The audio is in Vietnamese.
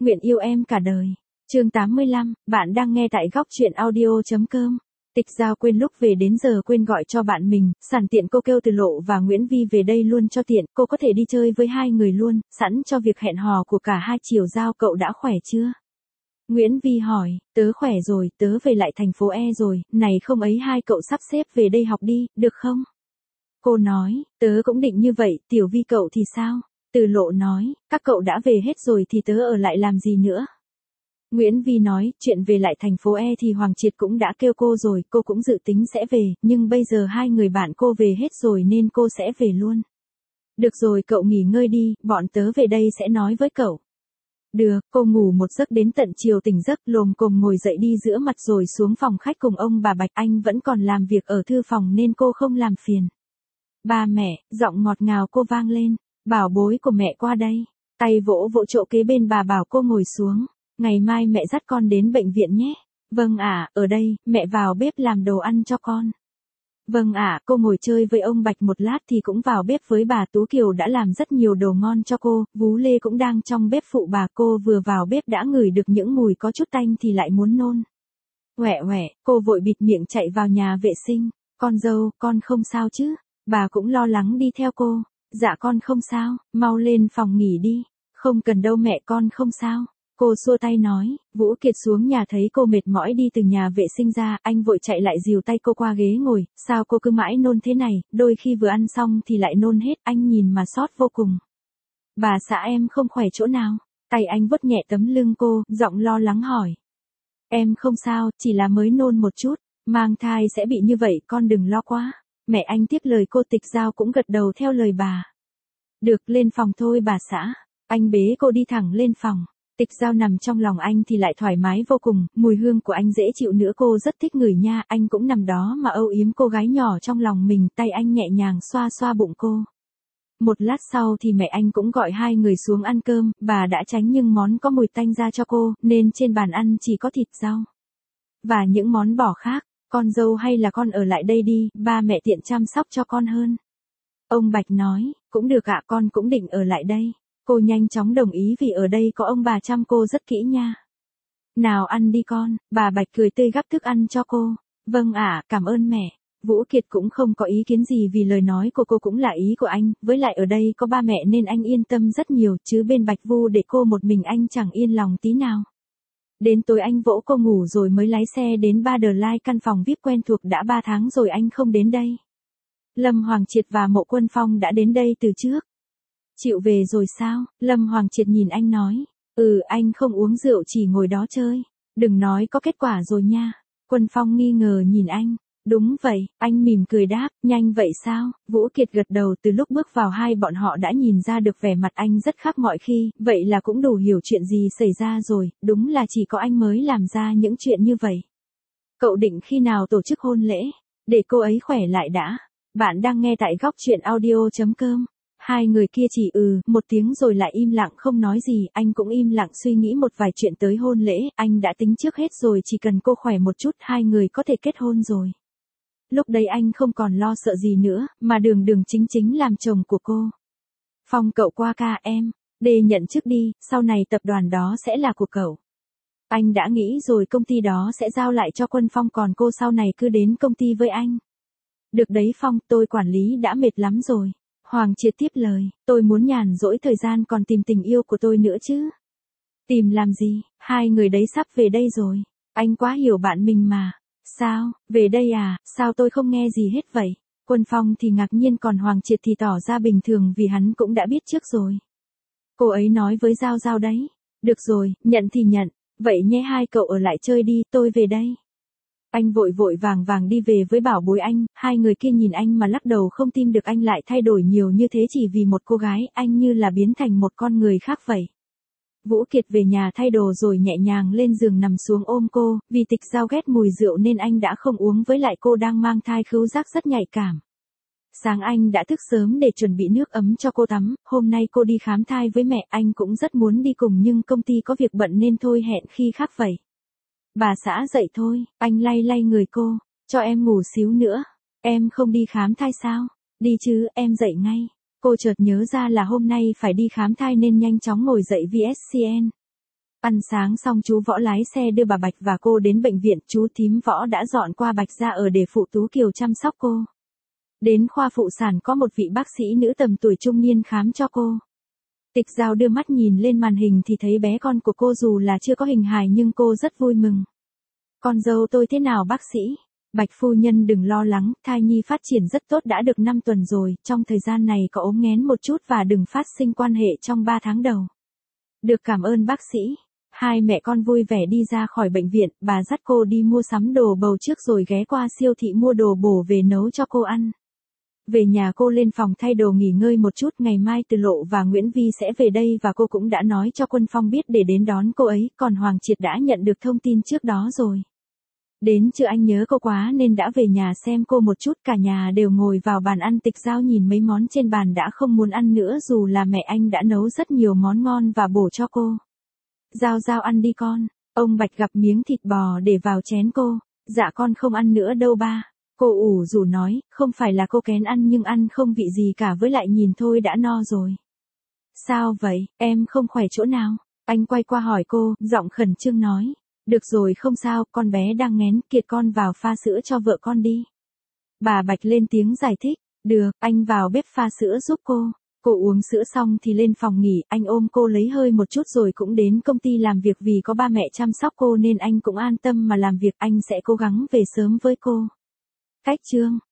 Nguyện yêu em cả đời. Chương 85, bạn đang nghe tại góc truyện audio.com. Tịch Giao quên lúc về đến giờ quên gọi cho bạn mình, sẵn tiện cô kêu Từ Lộ và Nguyễn Vi về đây luôn cho tiện, cô có thể đi chơi với hai người luôn, sẵn cho việc hẹn hò của cả hai chiều. Giao cậu đã khỏe chưa? Nguyễn Vi hỏi, tớ khỏe rồi, tớ về lại thành phố E rồi, này không ấy hai cậu sắp xếp về đây học đi, được không? Cô nói, tớ cũng định như vậy, Tiểu Vi cậu thì sao? Từ Lộ nói, các cậu đã về hết rồi thì tớ ở lại làm gì nữa? Nguyễn Vi nói, chuyện về lại thành phố E thì Hoàng Triệt cũng đã kêu cô rồi, cô cũng dự tính sẽ về, nhưng bây giờ hai người bạn cô về hết rồi nên cô sẽ về luôn. Được rồi cậu nghỉ ngơi đi, bọn tớ về đây sẽ nói với cậu. Được, cô ngủ một giấc đến tận chiều tỉnh giấc, lồm cồm ngồi dậy đi rửa mặt rồi xuống phòng khách cùng ông bà Bạch. Anh vẫn còn làm việc ở thư phòng nên cô không làm phiền. Ba mẹ, giọng ngọt ngào cô vang lên, bảo bối của mẹ qua đây. Tay vỗ vỗ chỗ kế bên bà bảo cô ngồi xuống. Ngày mai mẹ dắt con đến bệnh viện nhé. Vâng ạ, ở đây, mẹ vào bếp làm đồ ăn cho con. Vâng ạ, cô ngồi chơi với ông Bạch một lát thì cũng vào bếp với bà Tú Kiều đã làm rất nhiều đồ ngon cho cô, Vú Lê cũng đang trong bếp phụ bà. Cô vừa vào bếp đã ngửi được những mùi có chút tanh thì lại muốn nôn. Oẹ oẹ, cô vội bịt miệng chạy vào nhà vệ sinh. Con dâu, con không sao chứ? Bà cũng lo lắng đi theo cô. Dạ con không sao, mau lên phòng nghỉ đi. Không cần đâu mẹ, con không sao. Cô xua tay nói, Vũ Kiệt xuống nhà thấy cô mệt mỏi đi từ nhà vệ sinh ra, anh vội chạy lại dìu tay cô qua ghế ngồi, sao cô cứ mãi nôn thế này, đôi khi vừa ăn xong thì lại nôn hết, anh nhìn mà xót vô cùng. Bà xã em không khỏe chỗ nào? Tay anh vuốt nhẹ tấm lưng cô, giọng lo lắng hỏi. Em không sao, chỉ là mới nôn một chút, mang thai sẽ bị như vậy, con đừng lo quá. Mẹ anh tiếp lời cô. Tịch Giao cũng gật đầu theo lời bà. Được, lên phòng thôi bà xã. Anh bế cô đi thẳng lên phòng. Tịch Giao nằm trong lòng anh thì lại thoải mái vô cùng, mùi hương của anh dễ chịu nữa, cô rất thích ngửi nha. Anh cũng nằm đó mà âu yếm cô gái nhỏ trong lòng mình, tay anh nhẹ nhàng xoa xoa bụng cô. Một lát sau thì mẹ anh cũng gọi hai người xuống ăn cơm, bà đã tránh nhưng món có mùi tanh ra cho cô, nên trên bàn ăn chỉ có thịt rau và những món bỏ khác. Con dâu hay là con ở lại đây đi, ba mẹ tiện chăm sóc cho con hơn. Ông Bạch nói, cũng được ạ, con cũng định ở lại đây. Cô nhanh chóng đồng ý vì ở đây có ông bà chăm cô rất kỹ nha. Nào ăn đi con, bà Bạch cười tươi gắp thức ăn cho cô. Vâng ạ, cảm ơn mẹ. Vũ Kiệt cũng không có ý kiến gì vì lời nói của cô cũng là ý của anh, với lại ở đây có ba mẹ nên anh yên tâm rất nhiều, chứ bên Bạch Vu để cô một mình anh chẳng yên lòng tí nào. Đến tối anh vỗ cô ngủ rồi mới lái xe đến Ba Đờ Lai, căn phòng VIP quen thuộc, đã 3 tháng rồi anh không đến đây. Lâm Hoàng Triệt và Mộ Quân Phong đã đến đây từ trước. Chịu về rồi sao? Lâm Hoàng Triệt nhìn anh nói. Anh không uống rượu, chỉ ngồi đó chơi. Đừng nói có kết quả rồi nha. Quân Phong nghi ngờ nhìn anh. Đúng vậy, anh mỉm cười đáp, nhanh vậy sao? Vũ Kiệt gật đầu. Từ lúc bước vào hai bọn họ đã nhìn ra được vẻ mặt anh rất khác mọi khi, vậy là cũng đủ hiểu chuyện gì xảy ra rồi, đúng là chỉ có anh mới làm ra những chuyện như vậy. Cậu định khi nào tổ chức hôn lễ? Để cô ấy khỏe lại đã. Bạn đang nghe tại góc truyện audio.com. Hai người kia chỉ một tiếng rồi lại im lặng không nói gì, anh cũng im lặng suy nghĩ một vài chuyện tới hôn lễ, anh đã tính trước hết rồi, chỉ cần cô khỏe một chút hai người có thể kết hôn rồi. Lúc đấy anh không còn lo sợ gì nữa, mà đường đường chính chính làm chồng của cô. Phong cậu qua KM, để nhận chức đi, sau này tập đoàn đó sẽ là của cậu. Anh đã nghĩ rồi, công ty đó sẽ giao lại cho Quân Phong, còn cô sau này cứ đến công ty với anh. Được đấy Phong, tôi quản lý đã mệt lắm rồi. Hoàng Triệt tiếp lời, tôi muốn nhàn rỗi thời gian còn tìm tình yêu của tôi nữa chứ. Tìm làm gì, hai người đấy sắp về đây rồi. Anh quá hiểu bạn mình mà. Sao, về đây à, sao tôi không nghe gì hết vậy? Quân Phong thì ngạc nhiên, còn Hoàng Triệt thì tỏ ra bình thường vì hắn cũng đã biết trước rồi. Cô ấy nói với Giao Giao đấy. Được rồi, nhận thì nhận, vậy nhé hai cậu ở lại chơi đi, tôi về đây. Anh vội vội vàng vàng đi về với bảo bối anh, hai người kia nhìn anh mà lắc đầu không tin được anh lại thay đổi nhiều như thế chỉ vì một cô gái, anh như là biến thành một con người khác vậy. Vũ Kiệt về nhà thay đồ rồi nhẹ nhàng lên giường nằm xuống ôm cô, vì Tịch Giao ghét mùi rượu nên anh đã không uống, với lại cô đang mang thai, khứu giác rất nhạy cảm. Sáng anh đã thức sớm để chuẩn bị nước ấm cho cô tắm, hôm nay cô đi khám thai với mẹ, anh cũng rất muốn đi cùng nhưng công ty có việc bận nên thôi hẹn khi khác vậy. Bà xã dậy thôi, anh lay lay người cô, cho em ngủ xíu nữa, em không đi khám thai sao? Đi chứ, em dậy ngay. Cô chợt nhớ ra là hôm nay phải đi khám thai nên nhanh chóng ngồi dậy VSCN. Ăn sáng xong chú Võ lái xe đưa bà Bạch và cô đến bệnh viện, chú thím Võ đã dọn qua Bạch ra ở để phụ Tú Kiều chăm sóc cô. Đến khoa phụ sản có một vị bác sĩ nữ tầm tuổi trung niên khám cho cô. Tịch Giao đưa mắt nhìn lên màn hình thì thấy bé con của cô dù là chưa có hình hài nhưng cô rất vui mừng. Con dâu tôi thế nào bác sĩ? Bạch phu nhân đừng lo lắng, thai nhi phát triển rất tốt đã được 5 tuần rồi, trong thời gian này có ốm nghén một chút và đừng phát sinh quan hệ trong 3 tháng đầu. Được cảm ơn bác sĩ. Hai mẹ con vui vẻ đi ra khỏi bệnh viện, bà dắt cô đi mua sắm đồ bầu trước rồi ghé qua siêu thị mua đồ bổ về nấu cho cô ăn. Về nhà cô lên phòng thay đồ nghỉ ngơi một chút, ngày mai Từ Lộ và Nguyễn Vi sẽ về đây và cô cũng đã nói cho Quân Phong biết để đến đón cô ấy, còn Hoàng Triệt đã nhận được thông tin trước đó rồi. Đến trưa anh nhớ cô quá nên đã về nhà xem cô một chút, cả nhà đều ngồi vào bàn ăn. Tịch Giao nhìn mấy món trên bàn đã không muốn ăn nữa dù là mẹ anh đã nấu rất nhiều món ngon và bổ cho cô. Giao Giao ăn đi con, ông Bạch gặp miếng thịt bò để vào chén cô, dạ con không ăn nữa đâu ba. Cô ủ rũ nói, không phải là cô kén ăn nhưng ăn không vị gì cả, với lại nhìn thôi đã no rồi. Sao vậy, em không khỏe chỗ nào? Anh quay qua hỏi cô, giọng khẩn trương nói. Được rồi không sao, con bé đang nghén, Kiệt con vào pha sữa cho vợ con đi. Bà Bạch lên tiếng giải thích, được, anh vào bếp pha sữa giúp cô. Cô uống sữa xong thì lên phòng nghỉ, anh ôm cô lấy hơi một chút rồi cũng đến công ty làm việc, vì có ba mẹ chăm sóc cô nên anh cũng an tâm mà làm việc, anh sẽ cố gắng về sớm với cô. Cách chương